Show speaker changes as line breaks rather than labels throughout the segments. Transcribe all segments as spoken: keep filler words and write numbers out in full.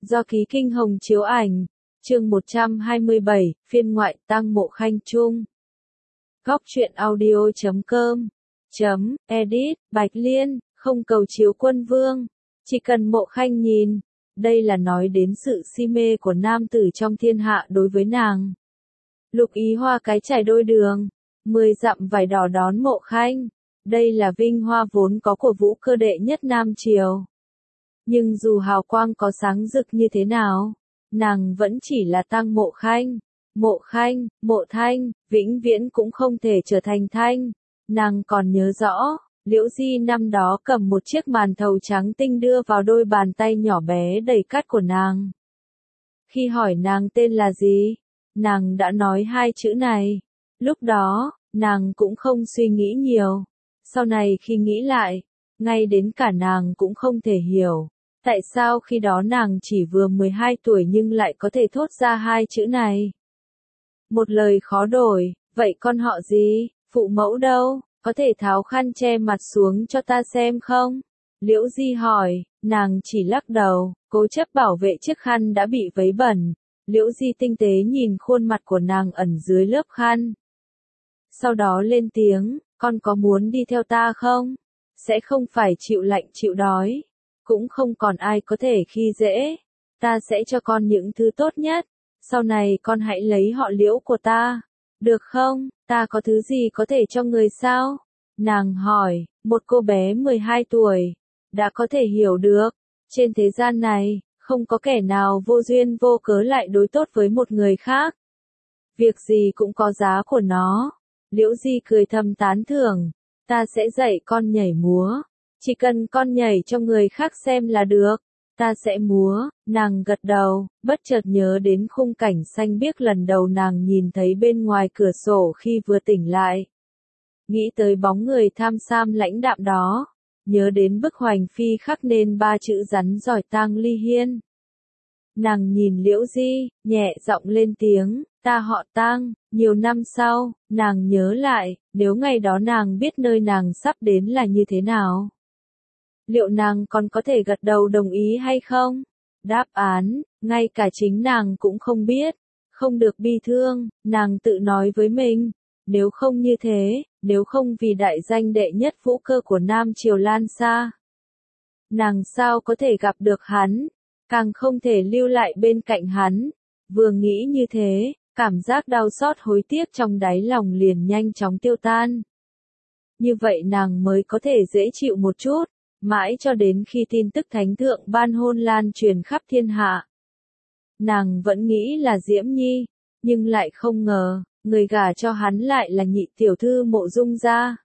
Do Ký Kinh Hồng chiếu ảnh, chương một trăm hai mươi bảy, phiên ngoại tang Mộ Khanh chung. Góc truyện audio chấm com, chấm, edit, Bạch Liên, không cầu chiếu quân vương. Chỉ cần Mộ Khanh nhìn, đây là nói đến sự si mê của nam tử trong thiên hạ đối với nàng. Lục ý hoa cái trải đôi đường, mười dặm vải đỏ đón Mộ Khanh. Đây là vinh hoa vốn có của vũ cơ đệ nhất Nam Triều. Nhưng dù hào quang có sáng rực như thế nào, nàng vẫn chỉ là tang Mộ Khanh. Mộ Khanh, Mộ Thanh, vĩnh viễn cũng không thể trở thành Thanh. Nàng còn nhớ rõ, Liễu Di năm đó cầm một chiếc màn thầu trắng tinh đưa vào đôi bàn tay nhỏ bé đầy cát của nàng. Khi hỏi nàng tên là gì, nàng đã nói hai chữ này. Lúc đó, nàng cũng không suy nghĩ nhiều. Sau này khi nghĩ lại, ngay đến cả nàng cũng không thể hiểu, tại sao khi đó nàng chỉ vừa mười hai tuổi nhưng lại có thể thốt ra hai chữ này. Một lời khó đổi, vậy con họ gì, phụ mẫu đâu, có thể tháo khăn che mặt xuống cho ta xem không? Liễu Di hỏi, nàng chỉ lắc đầu, cố chấp bảo vệ chiếc khăn đã bị vấy bẩn. Liễu Di tinh tế nhìn khuôn mặt của nàng ẩn dưới lớp khăn. Sau đó lên tiếng, con có muốn đi theo ta không? Sẽ không phải chịu lạnh chịu đói, cũng không còn ai có thể khi dễ. Ta sẽ cho con những thứ tốt nhất, sau này con hãy lấy họ Liễu của ta, được không? Ta có thứ gì có thể cho người sao? Nàng hỏi, một cô bé mười hai tuổi, đã có thể hiểu được, trên thế gian này, không có kẻ nào vô duyên vô cớ lại đối tốt với một người khác. Việc gì cũng có giá của nó. Liễu Di cười thầm tán thưởng, ta sẽ dạy con nhảy múa, chỉ cần con nhảy cho người khác xem là được, ta sẽ múa. Nàng gật đầu, bất chợt nhớ đến khung cảnh xanh biếc lần đầu nàng nhìn thấy bên ngoài cửa sổ khi vừa tỉnh lại. Nghĩ tới bóng người tham sam lãnh đạm đó, nhớ đến bức hoành phi khắc nên ba chữ rắn giỏi Tang Ly Hiên. Nàng nhìn Liễu Di, nhẹ giọng lên tiếng, ta họ Tang. Nhiều năm sau, nàng nhớ lại, nếu ngày đó nàng biết nơi nàng sắp đến là như thế nào, liệu nàng còn có thể gật đầu đồng ý hay không? Đáp án, ngay cả chính nàng cũng không biết. Không được bi thương, nàng tự nói với mình, nếu không như thế, nếu không vì đại danh đệ nhất vũ cơ của Nam Triều Lan Sa, nàng sao có thể gặp được hắn, càng không thể lưu lại bên cạnh hắn. Vừa nghĩ như thế, cảm giác đau xót hối tiếc trong đáy lòng liền nhanh chóng tiêu tan. Như vậy nàng mới có thể dễ chịu một chút, mãi cho đến khi tin tức thánh thượng ban hôn lan truyền khắp thiên hạ. Nàng vẫn nghĩ là Diễm Nhi, nhưng lại không ngờ, người gả cho hắn lại là nhị tiểu thư Mộ Dung gia.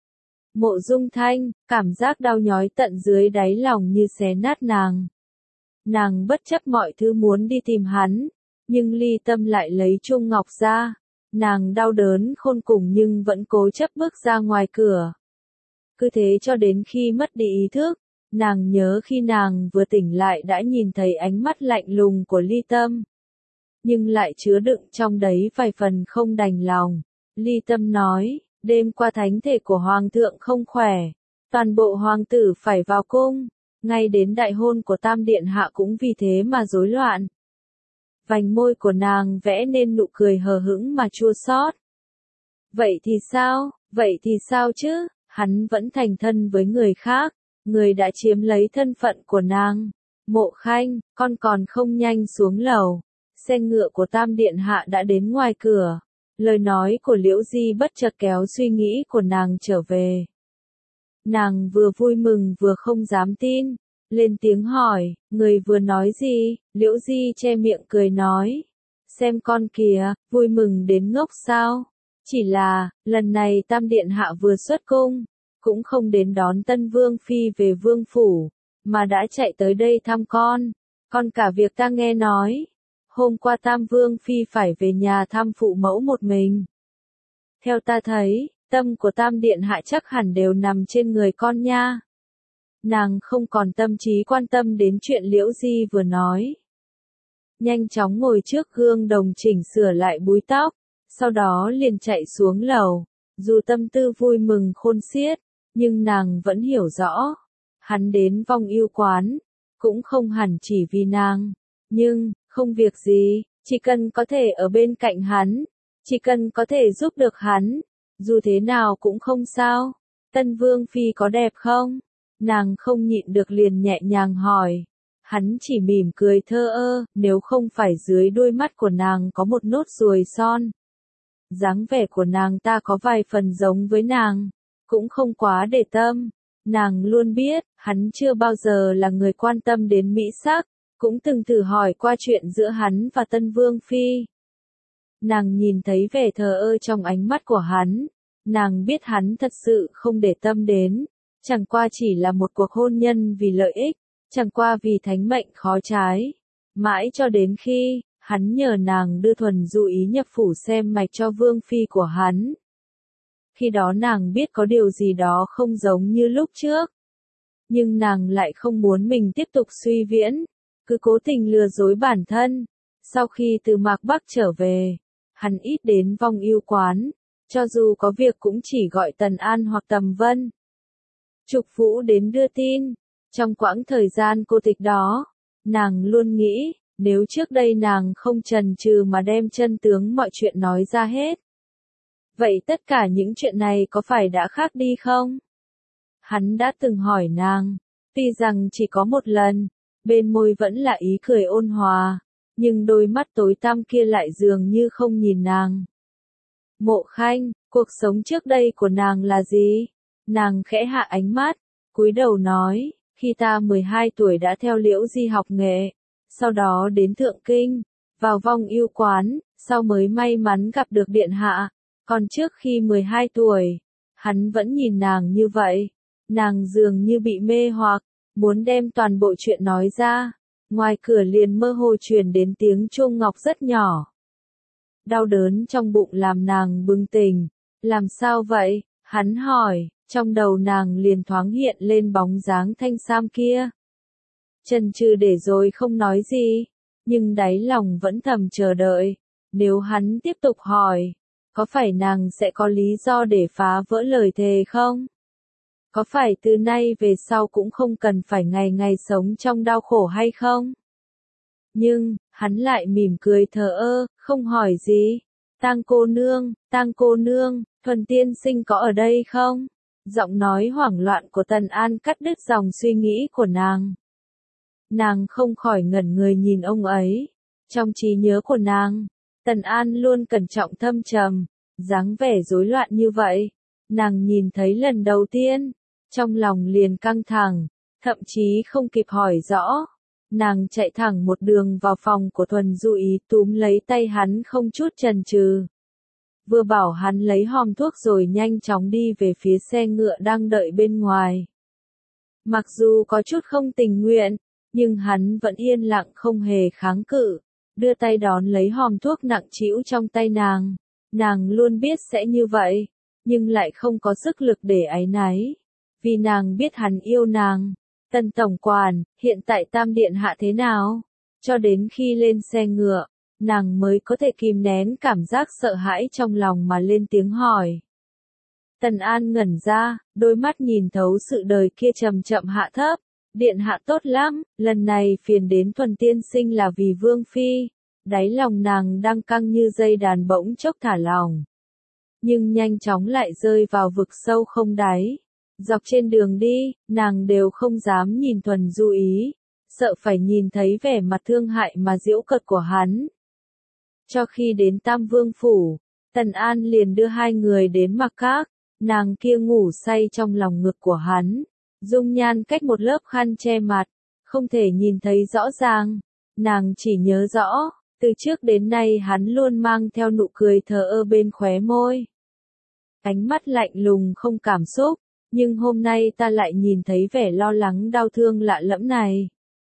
Mộ Dung Thanh, cảm giác đau nhói tận dưới đáy lòng như xé nát nàng. Nàng bất chấp mọi thứ muốn đi tìm hắn, nhưng ly tâm lại lấy chuông ngọc ra. Nàng đau đớn khôn cùng nhưng vẫn cố chấp bước ra ngoài cửa. Cứ thế cho đến khi mất đi ý thức, nàng nhớ khi nàng vừa tỉnh lại đã nhìn thấy ánh mắt lạnh lùng của ly tâm. Nhưng lại chứa đựng trong đấy vài phần không đành lòng. Ly tâm nói, đêm qua thánh thể của hoàng thượng không khỏe, toàn bộ hoàng tử phải vào cung, ngay đến đại hôn của Tam Điện Hạ cũng vì thế mà rối loạn. Vành môi của nàng vẽ nên nụ cười hờ hững mà chua xót. Vậy thì sao, vậy thì sao chứ, hắn vẫn thành thân với người khác, người đã chiếm lấy thân phận của nàng. Mộ Khanh, con còn không nhanh xuống lầu, xe ngựa của Tam Điện Hạ đã đến ngoài cửa. Lời nói của Liễu Di bất chợt kéo suy nghĩ của nàng trở về. Nàng vừa vui mừng vừa không dám tin, lên tiếng hỏi, người vừa nói gì? Liễu Di che miệng cười nói, xem con kìa, vui mừng đến ngốc sao? Chỉ là, lần này Tam Điện Hạ vừa xuất cung, cũng không đến đón Tân Vương Phi về vương phủ, mà đã chạy tới đây thăm con. Còn cả việc ta nghe nói, hôm qua Tam Vương Phi phải về nhà thăm phụ mẫu một mình. Theo ta thấy, tâm của Tam Điện Hạ chắc hẳn đều nằm trên người con nha. Nàng không còn tâm trí quan tâm đến chuyện Liễu Di vừa nói. Nhanh chóng ngồi trước gương đồng chỉnh sửa lại búi tóc, sau đó liền chạy xuống lầu. Dù tâm tư vui mừng khôn xiết, nhưng nàng vẫn hiểu rõ, hắn đến vong yêu quán, cũng không hẳn chỉ vì nàng. Nhưng, không việc gì, chỉ cần có thể ở bên cạnh hắn, chỉ cần có thể giúp được hắn, dù thế nào cũng không sao. Tân Vương Phi có đẹp không? Nàng không nhịn được liền nhẹ nhàng hỏi. Hắn chỉ mỉm cười thơ ơ, nếu không phải dưới đôi mắt của nàng có một nốt ruồi son. Dáng vẻ của nàng ta có vài phần giống với nàng, cũng không quá để tâm. Nàng luôn biết, hắn chưa bao giờ là người quan tâm đến mỹ sắc, cũng từng thử hỏi qua chuyện giữa hắn và Tân Vương Phi. Nàng nhìn thấy vẻ thờ ơ trong ánh mắt của hắn, nàng biết hắn thật sự không để tâm đến, chẳng qua chỉ là một cuộc hôn nhân vì lợi ích, chẳng qua vì thánh mệnh khó trái. Mãi cho đến khi, hắn nhờ nàng đưa Thuần Du Ý nhập phủ xem mạch cho Vương Phi của hắn. Khi đó nàng biết có điều gì đó không giống như lúc trước. Nhưng nàng lại không muốn mình tiếp tục suy viễn, cứ cố tình lừa dối bản thân. Sau khi từ Mạc Bắc trở về, hắn ít đến Vong Ưu quán, cho dù có việc cũng chỉ gọi Tần An hoặc Tầm Vân. Trục Vũ đến đưa tin, trong quãng thời gian cô tịch đó, nàng luôn nghĩ, nếu trước đây nàng không chần chừ mà đem chân tướng mọi chuyện nói ra hết. Vậy tất cả những chuyện này có phải đã khác đi không? Hắn đã từng hỏi nàng, tuy rằng chỉ có một lần, bên môi vẫn là ý cười ôn hòa, nhưng đôi mắt tối tăm kia lại dường như không nhìn nàng. Mộ Khanh, cuộc sống trước đây của nàng là gì? Nàng khẽ hạ ánh mắt, cúi đầu nói, khi ta mười hai tuổi đã theo Liễu Di học nghệ, sau đó đến Thượng Kinh, vào Vong Ưu quán, sau mới may mắn gặp được điện hạ. Còn trước khi mười hai tuổi, hắn vẫn nhìn nàng như vậy, nàng dường như bị mê hoặc, muốn đem toàn bộ chuyện nói ra, ngoài cửa liền mơ hồ truyền đến tiếng chuông ngọc rất nhỏ. Đau đớn trong bụng làm nàng bừng tỉnh, làm sao vậy? Hắn hỏi, trong đầu nàng liền thoáng hiện lên bóng dáng thanh sam kia. Chần chừ để rồi không nói gì, nhưng đáy lòng vẫn thầm chờ đợi, nếu hắn tiếp tục hỏi, có phải nàng sẽ có lý do để phá vỡ lời thề không? Có phải từ nay về sau cũng không cần phải ngày ngày sống trong đau khổ hay không? Nhưng, hắn lại mỉm cười thờ ơ, không hỏi gì. Tang cô nương, Tang cô nương, Thuần tiên sinh có ở đây không? Giọng nói hoảng loạn của Tần An cắt đứt dòng suy nghĩ của nàng. Nàng không khỏi ngẩn người nhìn ông ấy. Trong trí nhớ của nàng, Tần An luôn cẩn trọng thâm trầm, dáng vẻ rối loạn như vậy. Nàng nhìn thấy lần đầu tiên, trong lòng liền căng thẳng, thậm chí không kịp hỏi rõ. Nàng chạy thẳng một đường vào phòng của Thuần Du Ý túm lấy tay hắn không chút chần chừ. Vừa bảo hắn lấy hòm thuốc rồi nhanh chóng đi về phía xe ngựa đang đợi bên ngoài. Mặc dù có chút không tình nguyện, nhưng hắn vẫn yên lặng không hề kháng cự, đưa tay đón lấy hòm thuốc nặng trĩu trong tay nàng. Nàng luôn biết sẽ như vậy, nhưng lại không có sức lực để áy náy, vì nàng biết hắn yêu nàng. Tần tổng quản, hiện tại Tam điện hạ thế nào? Cho đến khi lên xe ngựa, nàng mới có thể kìm nén cảm giác sợ hãi trong lòng mà lên tiếng hỏi. Tần An ngẩn ra, đôi mắt nhìn thấu sự đời kia chậm chậm hạ thấp. Điện hạ tốt lắm, lần này phiền đến Thuần tiên sinh là vì Vương Phi. Đáy lòng nàng đang căng như dây đàn bỗng chốc thả lỏng. Nhưng nhanh chóng lại rơi vào vực sâu không đáy. Dọc trên đường đi, nàng đều không dám nhìn Thuần Du Ý, sợ phải nhìn thấy vẻ mặt thương hại mà giễu cợt của hắn. Cho khi đến Tam Vương Phủ, Tần An liền đưa hai người đến Mặc Các, nàng kia ngủ say trong lòng ngực của hắn, dung nhan cách một lớp khăn che mặt, không thể nhìn thấy rõ ràng, nàng chỉ nhớ rõ, từ trước đến nay hắn luôn mang theo nụ cười thờ ơ bên khóe môi. Ánh mắt lạnh lùng không cảm xúc. Nhưng hôm nay ta lại nhìn thấy vẻ lo lắng đau thương lạ lẫm này.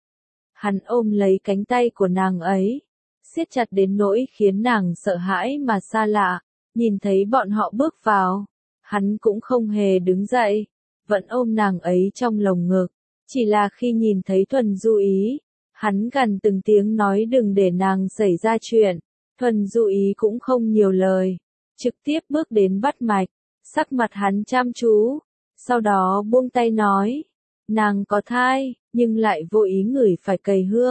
Hắn ôm lấy cánh tay của nàng ấy, siết chặt đến nỗi khiến nàng sợ hãi mà xa lạ. Nhìn thấy bọn họ bước vào, hắn cũng không hề đứng dậy, vẫn ôm nàng ấy trong lồng ngực. Chỉ là khi nhìn thấy Thuần Du Ý, hắn gằn từng tiếng nói đừng để nàng xảy ra chuyện. Thuần Du Ý cũng không nhiều lời, trực tiếp bước đến bắt mạch, sắc mặt hắn chăm chú. Sau đó buông tay nói, nàng có thai, nhưng lại vô ý ngửi phải cầy hương.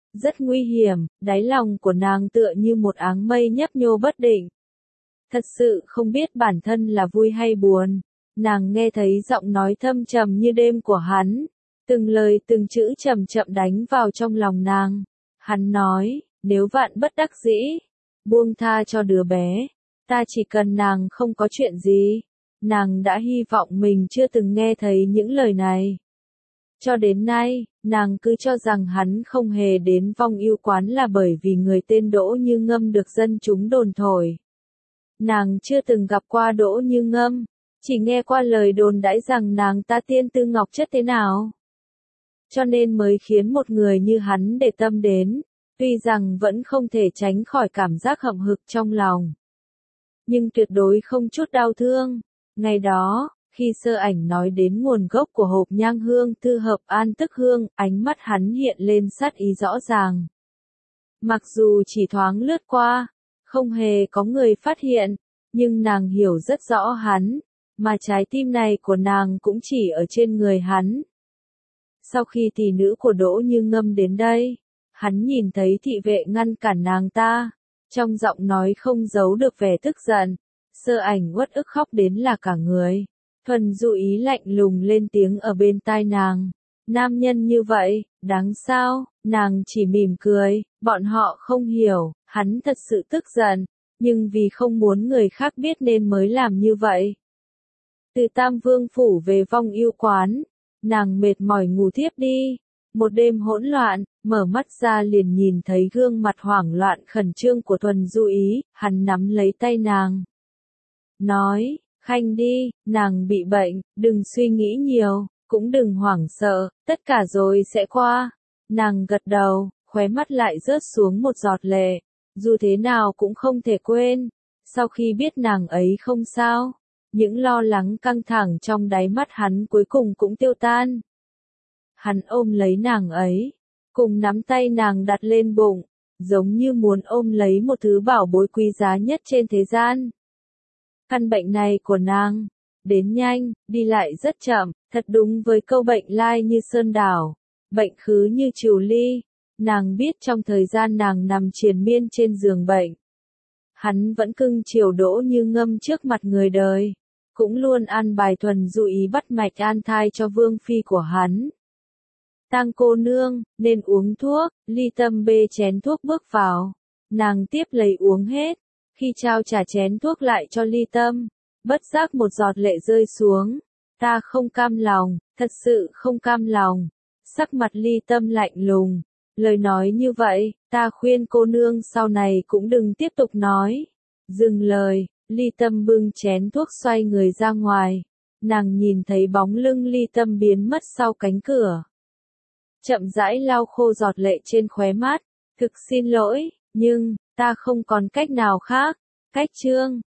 rất nguy hiểm, đáy lòng của nàng tựa như một áng mây nhấp nhô bất định. Thật sự không biết bản thân là vui hay buồn, nàng nghe thấy giọng nói thâm trầm như đêm của hắn, từng lời từng chữ chậm chậm đánh vào trong lòng nàng. Hắn nói, nếu vạn bất đắc dĩ, buông tha cho đứa bé, ta chỉ cần nàng không có chuyện gì. Nàng đã hy vọng mình chưa từng nghe thấy những lời này. Cho đến nay, nàng cứ cho rằng hắn không hề đến Vong Yêu Quán là bởi vì người tên Đỗ Như Ngâm được dân chúng đồn thổi. Nàng chưa từng gặp qua Đỗ Như Ngâm, chỉ nghe qua lời đồn đãi rằng nàng ta tiên tư ngọc chất thế nào. Cho nên mới khiến một người như hắn để tâm đến, tuy rằng vẫn không thể tránh khỏi cảm giác hậm hực trong lòng. Nhưng tuyệt đối không chút đau thương. Ngày đó, khi Sơ Ảnh nói đến nguồn gốc của hộp nhang hương thư hợp an tức hương, ánh mắt hắn hiện lên sát ý rõ ràng. Mặc dù chỉ thoáng lướt qua, không hề có người phát hiện, nhưng nàng hiểu rất rõ hắn, mà trái tim này của nàng cũng chỉ ở trên người hắn. Sau khi tỷ nữ của Đỗ Như Ngâm đến đây, hắn nhìn thấy thị vệ ngăn cản nàng ta, trong giọng nói không giấu được vẻ tức giận. Sơ Ảnh uất ức khóc đến là cả người. Thuần Du Ý lạnh lùng lên tiếng ở bên tai nàng. Nam nhân như vậy, đáng sao? Nàng chỉ mỉm cười, bọn họ không hiểu, hắn thật sự tức giận, nhưng vì không muốn người khác biết nên mới làm như vậy. Từ Tam Vương Phủ về Vong Yêu Quán, nàng mệt mỏi ngủ thiếp đi. Một đêm hỗn loạn, mở mắt ra liền nhìn thấy gương mặt hoảng loạn khẩn trương của Thuần Du Ý, hắn nắm lấy tay nàng. Nói, Khanh đi, nàng bị bệnh, đừng suy nghĩ nhiều, cũng đừng hoảng sợ, tất cả rồi sẽ qua. Nàng gật đầu, khóe mắt lại rớt xuống một giọt lệ, dù thế nào cũng không thể quên. Sau khi biết nàng ấy không sao, những lo lắng căng thẳng trong đáy mắt hắn cuối cùng cũng tiêu tan. Hắn ôm lấy nàng ấy, cùng nắm tay nàng đặt lên bụng, giống như muốn ôm lấy một thứ bảo bối quý giá nhất trên thế gian. Căn bệnh này của nàng, đến nhanh, đi lại rất chậm, thật đúng với câu bệnh lai như sơn đảo, bệnh khứ như trừu ly. Nàng biết trong thời gian nàng nằm triền miên trên giường bệnh, hắn vẫn cưng chiều Đỗ Như Ngâm trước mặt người đời, cũng luôn an bài Thuần Du Ý bắt mạch an thai cho vương phi của hắn. Tang cô nương, nên uống thuốc. Ly Tâm bê chén thuốc bước vào, nàng tiếp lấy uống hết. Khi trao trả chén thuốc lại cho Ly Tâm, bất giác một giọt lệ rơi xuống. Ta không cam lòng, thật sự không cam lòng. Sắc mặt Ly Tâm lạnh lùng, lời nói như vậy, ta khuyên cô nương sau này cũng đừng tiếp tục nói. Dừng lời, Ly Tâm bưng chén thuốc xoay người ra ngoài. Nàng nhìn thấy bóng lưng Ly Tâm biến mất sau cánh cửa. Chậm rãi lau khô giọt lệ trên khóe mắt, thực xin lỗi, nhưng, ta không còn cách nào khác. Cách chương